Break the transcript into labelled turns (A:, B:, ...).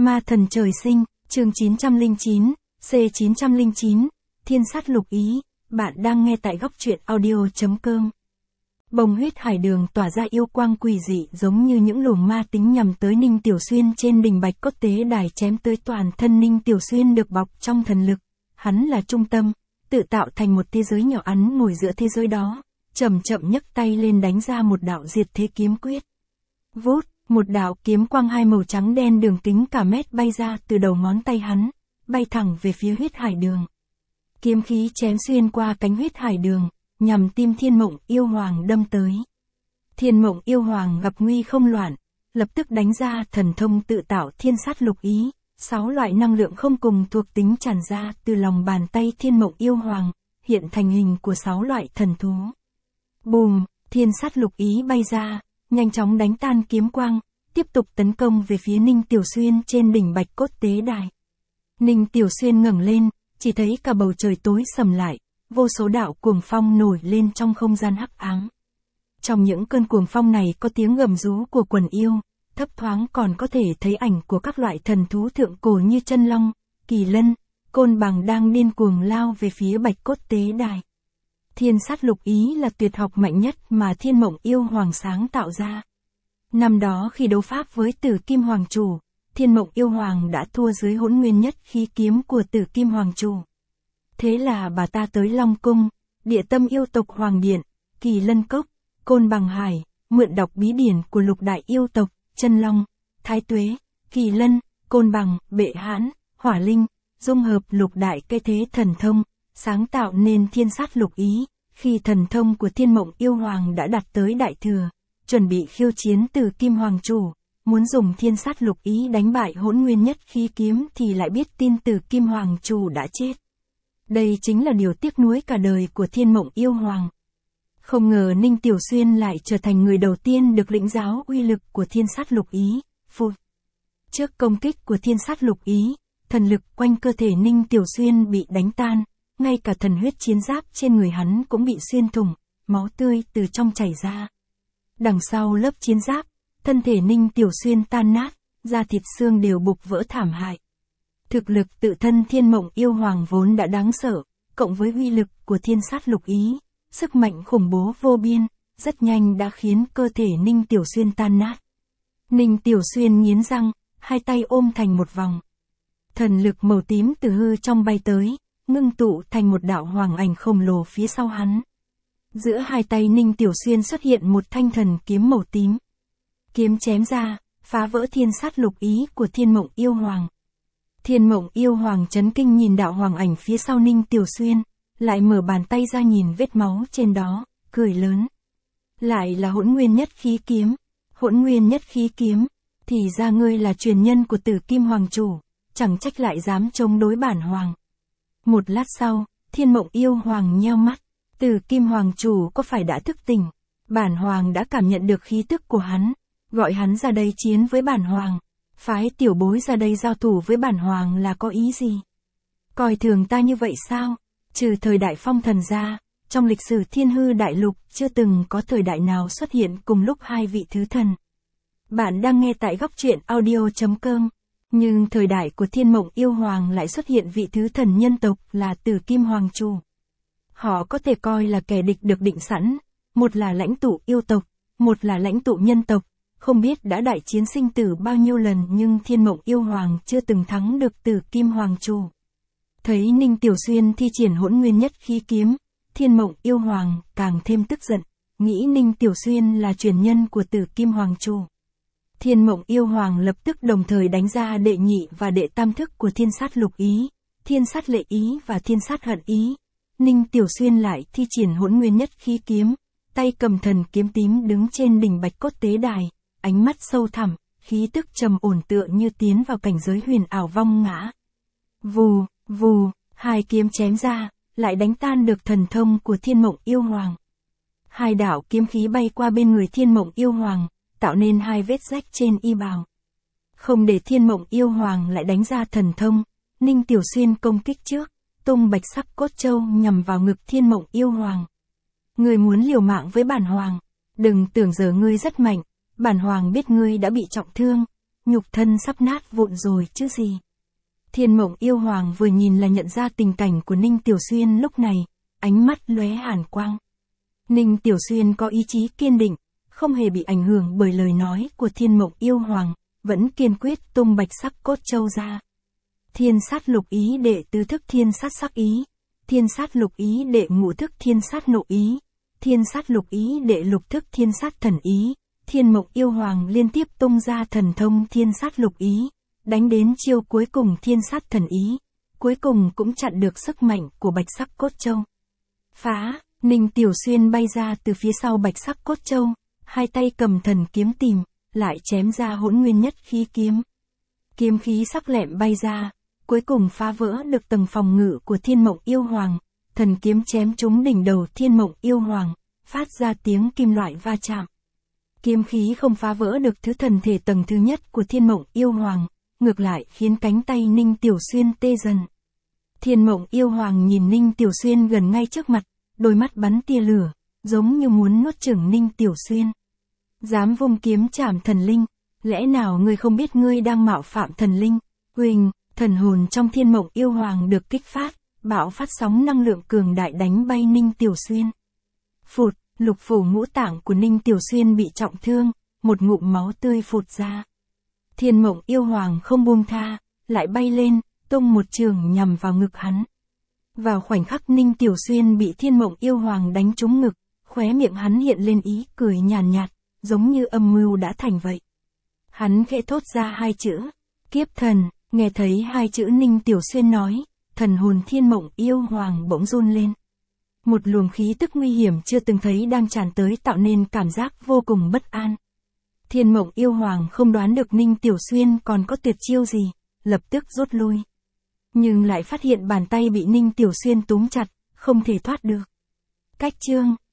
A: Ma thần trời sinh, chương 909, C909, Thiên sát lục ý, bạn đang nghe tại góc truyện audio.com. Bông huyết hải đường tỏa ra yêu quang quỷ dị giống như những luồng ma tính nhằm tới Ninh Tiểu Xuyên trên đỉnh Bạch Cốt Tế Đài chém tới toàn thân Ninh Tiểu Xuyên được bọc trong thần lực. Hắn là trung tâm, tự tạo thành một thế giới nhỏ ắn ngồi giữa thế giới đó, chậm chậm nhấc tay lên đánh ra một đạo diệt thế kiếm quyết. Vút, một đạo kiếm quang hai màu trắng đen đường kính cả mét bay ra từ đầu ngón tay hắn, bay thẳng về phía huyết hải đường. Kiếm khí chém xuyên qua cánh huyết hải đường, nhằm tim Thiên Mộng Yêu Hoàng đâm tới. Thiên Mộng Yêu Hoàng gặp nguy không loạn, lập tức đánh ra thần thông tự tạo thiên sát lục ý, 6 loại năng lượng không cùng thuộc tính tràn ra từ lòng bàn tay Thiên Mộng Yêu Hoàng, hiện thành hình của 6 loại thần thú. Bùm, thiên sát lục ý bay ra, nhanh chóng đánh tan kiếm quang, tiếp tục tấn công về phía Ninh Tiểu Xuyên trên đỉnh Bạch Cốt Tế Đài. Ninh Tiểu Xuyên ngẩng lên, chỉ thấy cả bầu trời tối sầm lại, vô số đạo cuồng phong nổi lên trong không gian hắc ám. Trong những cơn cuồng phong này có tiếng gầm rú của quần yêu, thấp thoáng còn có thể thấy ảnh của các loại thần thú thượng cổ như chân long, kỳ lân, côn bằng đang điên cuồng lao về phía Bạch Cốt Tế Đài. Thiên sát lục ý là tuyệt học mạnh nhất mà Thiên Mộng Yêu Hoàng sáng tạo ra. Năm đó khi đấu pháp với Tử Kim Hoàng Chủ, Thiên Mộng Yêu Hoàng đã thua dưới Hỗn Nguyên Nhất Khí kiếm của Tử Kim Hoàng Chủ. Thế là bà ta tới Long Cung, Địa Tâm Yêu tộc Hoàng Điện, Kỳ Lân Cốc, Côn Bằng Hải, mượn đọc bí điển của lục đại yêu tộc, Chân Long, Thái Tuế, Kỳ Lân, Côn Bằng, Bệ Hãn, Hỏa Linh, dung hợp lục đại cây thế thần thông, sáng tạo nên thiên sát lục ý. Khi thần thông của Thiên Mộng Yêu Hoàng đã đạt tới đại thừa, chuẩn bị khiêu chiến Tử Kim Hoàng Chủ, muốn dùng thiên sát lục ý đánh bại Hỗn Nguyên Nhất Khí kiếm thì lại biết tin Tử Kim Hoàng Chủ đã chết. Đây chính là điều tiếc nuối cả đời của Thiên Mộng Yêu Hoàng. Không ngờ Ninh Tiểu Xuyên lại trở thành người đầu tiên được lĩnh giáo uy lực của thiên sát lục ý. Phụt! Trước công kích của thiên sát lục ý, thần lực quanh cơ thể Ninh Tiểu Xuyên bị đánh tan, ngay cả thần huyết chiến giáp trên người hắn cũng bị xuyên thủng, máu tươi từ trong chảy ra. Đằng sau lớp chiến giáp, thân thể Ninh Tiểu Xuyên tan nát, da thịt xương đều bục vỡ thảm hại. Thực lực tự thân Thiên Mộng Yêu Hoàng vốn đã đáng sợ, cộng với uy lực của thiên sát lục ý, sức mạnh khủng bố vô biên, rất nhanh đã khiến cơ thể Ninh Tiểu Xuyên tan nát. Ninh Tiểu Xuyên nghiến răng, hai tay ôm thành một vòng. Thần lực màu tím từ hư trong bay tới, ngưng tụ thành một đạo hoàng ảnh khổng lồ phía sau hắn. Giữa hai tay Ninh Tiểu Xuyên xuất hiện một thanh thần kiếm màu tím. Kiếm chém ra, phá vỡ thiên sát lục ý của Thiên Mộng Yêu Hoàng. Thiên Mộng Yêu Hoàng chấn kinh nhìn đạo hoàng ảnh phía sau Ninh Tiểu Xuyên, lại mở bàn tay ra nhìn vết máu trên đó, cười lớn. Lại là Hỗn Nguyên Nhất Khí kiếm. Hỗn Nguyên Nhất Khí kiếm, thì ra ngươi là truyền nhân của Tử Kim Hoàng Chủ, chẳng trách lại dám chống đối bản hoàng. Một lát sau, Thiên Mộng Yêu Hoàng nheo mắt, Tử Kim Hoàng Chủ có phải đã thức tỉnh? Bản hoàng đã cảm nhận được khí tức của hắn, gọi hắn ra đây chiến với bản hoàng. Phái tiểu bối ra đây giao thủ với bản hoàng là có ý gì? Coi thường ta như vậy sao? Trừ thời đại phong thần ra, trong lịch sử thiên hư đại lục chưa từng có thời đại nào xuất hiện cùng lúc hai vị thứ thần. Bạn đang nghe tại góc truyện audio.com. Nhưng thời đại của Thiên Mộng Yêu Hoàng lại xuất hiện vị thứ thần nhân tộc là Tử Kim Hoàng Chủ. Họ có thể coi là kẻ địch được định sẵn, một là lãnh tụ yêu tộc, một là lãnh tụ nhân tộc, không biết đã đại chiến sinh tử bao nhiêu lần nhưng Thiên Mộng Yêu Hoàng chưa từng thắng được Tử Kim Hoàng Chủ. Thấy Ninh Tiểu Xuyên thi triển Hỗn Nguyên Nhất Khí kiếm, Thiên Mộng Yêu Hoàng càng thêm tức giận, nghĩ Ninh Tiểu Xuyên là truyền nhân của Tử Kim Hoàng Chủ. Thiên Mộng Yêu Hoàng lập tức đồng thời đánh ra đệ nhị và đệ tam thức của thiên sát lục ý, thiên sát lệ ý và thiên sát hận ý. Ninh Tiểu Xuyên lại thi triển Hỗn Nguyên Nhất Khí kiếm, tay cầm thần kiếm tím đứng trên đỉnh Bạch Cốt Tế Đài, ánh mắt sâu thẳm, khí tức trầm ổn tựa như tiến vào cảnh giới huyền ảo vong ngã. Vù, vù, hai kiếm chém ra, lại đánh tan được thần thông của Thiên Mộng Yêu Hoàng. Hai đạo kiếm khí bay qua bên người Thiên Mộng Yêu Hoàng, tạo nên hai vết rách trên y bào. Không để Thiên Mộng Yêu Hoàng lại đánh ra thần thông, Ninh Tiểu Xuyên công kích trước, tung bạch sắc cốt châu nhằm vào ngực Thiên Mộng Yêu Hoàng. Ngươi muốn liều mạng với bản hoàng, đừng tưởng giờ ngươi rất mạnh, bản hoàng biết ngươi đã bị trọng thương, nhục thân sắp nát vụn rồi chứ gì. Thiên Mộng Yêu Hoàng vừa nhìn là nhận ra tình cảnh của Ninh Tiểu Xuyên lúc này, ánh mắt lóe hàn quang. Ninh Tiểu Xuyên có ý chí kiên định, không hề bị ảnh hưởng bởi lời nói của Thiên Mộng Yêu Hoàng, vẫn kiên quyết tung bạch sắc cốt châu ra. Thiên sát lục ý đệ tứ thức thiên sát sắc ý, thiên sát lục ý đệ ngũ thức thiên sát nộ ý, thiên sát lục ý đệ lục thức thiên sát thần ý. Thiên Mộng Yêu Hoàng liên tiếp tung ra thần thông thiên sát lục ý, đánh đến chiêu cuối cùng thiên sát thần ý, cuối cùng cũng chặn được sức mạnh của bạch sắc cốt châu. Phá, Ninh Tiểu Xuyên bay ra từ phía sau bạch sắc cốt châu, hai tay cầm thần kiếm tìm, lại chém ra hỗn nguyên nhất khí kiếm. Kiếm khí sắc lẹm bay ra, cuối cùng phá vỡ được tầng phòng ngự của Thiên Mộng Yêu Hoàng, thần kiếm chém trúng đỉnh đầu Thiên Mộng Yêu Hoàng, phát ra tiếng kim loại va chạm. Kiếm khí không phá vỡ được thứ thần thể tầng thứ nhất của Thiên Mộng Yêu Hoàng, ngược lại khiến cánh tay Ninh Tiểu Xuyên tê dần. Thiên Mộng Yêu Hoàng nhìn Ninh Tiểu Xuyên gần ngay trước mặt, đôi mắt bắn tia lửa, giống như muốn nuốt chửng Ninh Tiểu Xuyên. Dám vung kiếm chảm thần linh, lẽ nào ngươi không biết ngươi đang mạo phạm thần linh? Huỳnh, thần hồn trong Thiên Mộng Yêu Hoàng được kích phát, bạo phát sóng năng lượng cường đại đánh bay Ninh Tiểu Xuyên. Phụt, lục phủ ngũ tạng của Ninh Tiểu Xuyên bị trọng thương, một ngụm máu tươi phụt ra. Thiên Mộng Yêu Hoàng không buông tha, lại bay lên, tung một trường nhằm vào ngực hắn. Vào khoảnh khắc Ninh Tiểu Xuyên bị Thiên Mộng Yêu Hoàng đánh trúng ngực, khóe miệng hắn hiện lên ý cười nhàn nhạt, giống như âm mưu đã thành vậy. Hắn khẽ thốt ra hai chữ, kiếp thần, nghe thấy hai chữ Ninh Tiểu Xuyên nói, thần hồn Thiên Mộng Yêu Hoàng bỗng run lên. Một luồng khí tức nguy hiểm chưa từng thấy đang tràn tới tạo nên cảm giác vô cùng bất an. Thiên Mộng Yêu Hoàng không đoán được Ninh Tiểu Xuyên còn có tuyệt chiêu gì, lập tức rút lui. Nhưng lại phát hiện bàn tay bị Ninh Tiểu Xuyên túm chặt, không thể thoát được. Cách chương